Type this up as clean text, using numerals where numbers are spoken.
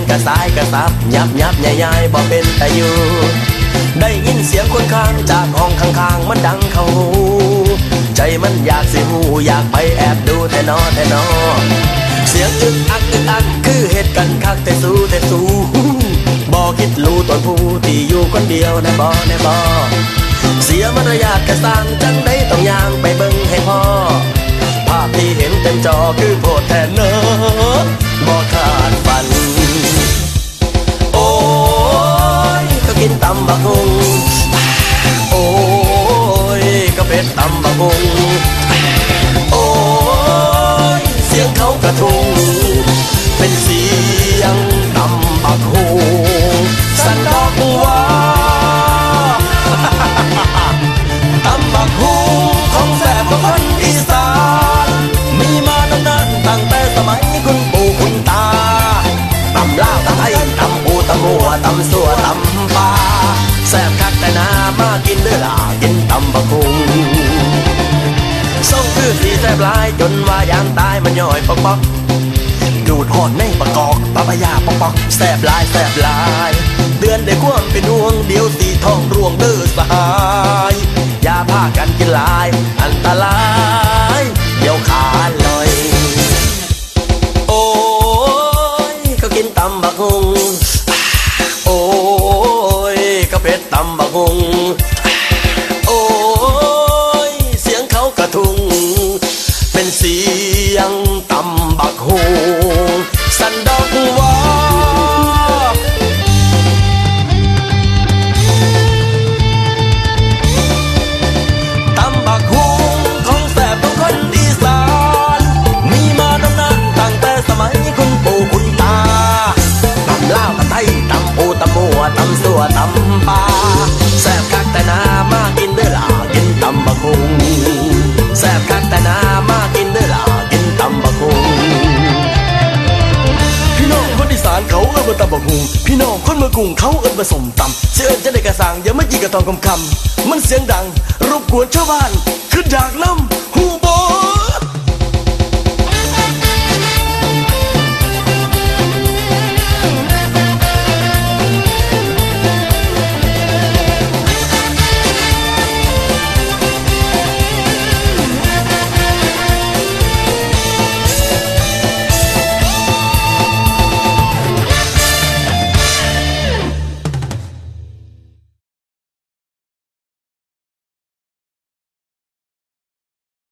กระสายกระซับยับยับใหญ่ๆบ่เป็นแต่อยู่ได้ยินเสียงคนข้างจากห้องข้างๆมันดังเข้าหูใจมันอยากสิหูอยากไปแอบดูแต่นอเสียงอึกอักอึกอักคือเหตุกันคักแต่สู้บ่คิดรู้ตนผู้ที่อยู่คนเดียวในบ่เสียมารยาทกระสานจังได้ต้องย่างไปเบิ่งให้พอภาพที่เห็นเต็มจอคือโพดแทนเนอบ่ขาดฝันโอ้ยก็กินตำบักหุ่งโอ้ยก็เป็ดตำบักหุ่งโอ้ยเสียงเขากระทุงเป็นเสียงตำบักหุ่งสันดอกบัวตำบักหุ่งของแซ่บของคนอีสานมีมานานตั้งแต่สมัยคุณปู่คุณตาตำลาวตำไทยตำปูตำหัวตำสัวตำปลาแซ่บคักแต่นามากินเด้อล่ะกินตำบักหุ่งส่งคือสีแซ่บหลายจนว่ายางตายมันย่อยปอกดูดหอดในประกอบปะปะยาปอกแซ่บหลายเดือนได้ความเป็นห่วงเดียวสีทองร่วงเด้อสหายอย่าพากันกินหลายอันตรายเดี๋ยวขาลอยโอ้ยเขากินตำบักหุ่งโอ้ยเขาเป็ดตำบักหุ่งโอ้ยเสียงเขากระทุงเป็นเสียงตำบักหุ่งสันดอกว่าตำบักหุ่งของแซ่บของคนอีสานมีมานานตั้งแต่สมัยคุณปู่คุณตาตำลาวตำไทยตำปูตำหัวตำสัวตำปลาแซ่บคักแต่นามากินเด้อล่ะกินตำบักหุ่งแซ่บคักแต่นามากินเด้อล่ะกินตำบักหุ่งพี่น้องคนอีสานเขาเอิ้นว่าตำบักหุ่งพี่น้องคนเมืองกรุงเขาเอิ้นว่าส้มตำเสียงจะได้กระสังอย่ามาจีกระตองคำมันเสียงดังรบกวนชาวบ้านคืออยากนำหูบอ